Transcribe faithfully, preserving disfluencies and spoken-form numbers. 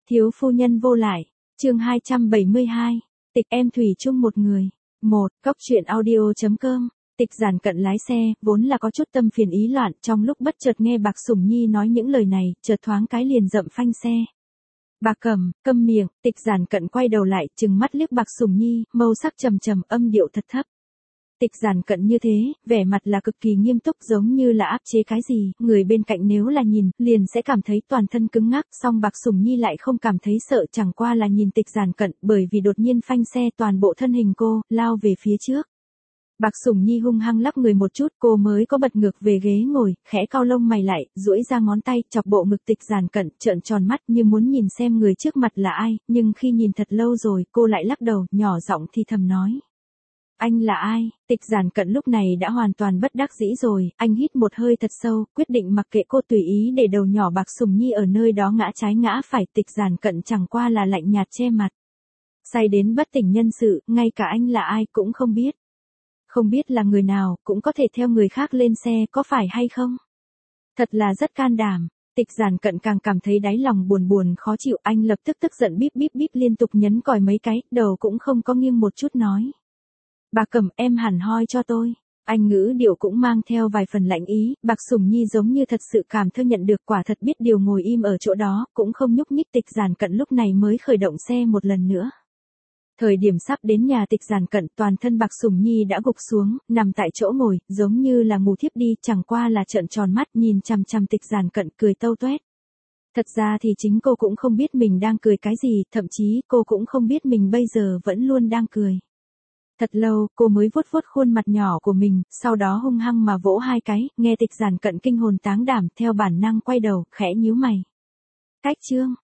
Thiếu phu nhân vô lại, chương hai trăm bảy mươi hai, tịch em thủy chung một người. một. Cóc truyện audio.com. Tịch Giản Cận lái xe, vốn là có chút tâm phiền ý loạn, trong lúc bất chợt nghe Bạc Sủng Nhi nói những lời này, chợt thoáng cái liền dậm phanh xe. Bà Cẩm, câm miệng. Tịch Giản Cận quay đầu lại, trừng mắt liếc Bạc Sủng Nhi, màu sắc trầm trầm, âm điệu thật thấp. Tịch Giản Cận như thế, vẻ mặt là cực kỳ nghiêm túc, giống như là áp chế cái gì, người bên cạnh nếu là nhìn, liền sẽ cảm thấy toàn thân cứng ngắc, song Bạc Sủng Nhi lại không cảm thấy sợ, chẳng qua là nhìn Tịch Giản Cận, bởi vì đột nhiên phanh xe toàn bộ thân hình cô, lao về phía trước. Bạc Sủng Nhi hung hăng lắc người một chút, cô mới có bật ngược về ghế ngồi, khẽ cau lông mày lại, duỗi ra ngón tay, chọc bộ ngực Tịch Giản Cận, trợn tròn mắt như muốn nhìn xem người trước mặt là ai, nhưng khi nhìn thật lâu rồi, cô lại lắc đầu, nhỏ giọng thì thầm nói. Anh là ai? Tịch Giản Cận lúc này đã hoàn toàn bất đắc dĩ rồi, anh hít một hơi thật sâu, quyết định mặc kệ cô tùy ý để đầu nhỏ Bạc Sủng Nhi ở nơi đó ngã trái ngã phải. Tịch Giản Cận chẳng qua là lạnh nhạt che mặt. Say đến bất tỉnh nhân sự, ngay cả anh là ai cũng không biết. Không biết là người nào, cũng có thể theo người khác lên xe, có phải hay không? Thật là rất can đảm. Tịch Giản Cận càng cảm thấy đáy lòng buồn buồn khó chịu, anh lập tức tức giận bíp bíp bíp liên tục nhấn còi mấy cái, đầu cũng không có nghiêng một chút nói. Bà Cẩm, em hẳn hoi cho tôi. Anh ngữ điệu cũng mang theo vài phần lạnh ý, Bạc Sủng Nhi giống như thật sự cảm thư nhận được, quả thật biết điều ngồi im ở chỗ đó, cũng không nhúc nhích. Tịch Giản Cận lúc này mới khởi động xe một lần nữa. Thời điểm sắp đến nhà Tịch Giản Cận, toàn thân Bạc Sủng Nhi đã gục xuống, nằm tại chỗ ngồi, giống như là ngủ thiếp đi, chẳng qua là trợn tròn mắt nhìn chằm chằm Tịch Giản Cận cười tâu tuét. Thật ra thì chính cô cũng không biết mình đang cười cái gì, thậm chí cô cũng không biết mình bây giờ vẫn luôn đang cười. Thật lâu, cô mới vuốt vuốt khuôn mặt nhỏ của mình, sau đó hung hăng mà vỗ hai cái, nghe Tịch Giản Cận kinh hồn táng đảm, theo bản năng quay đầu, khẽ nhíu mày. Cách chương,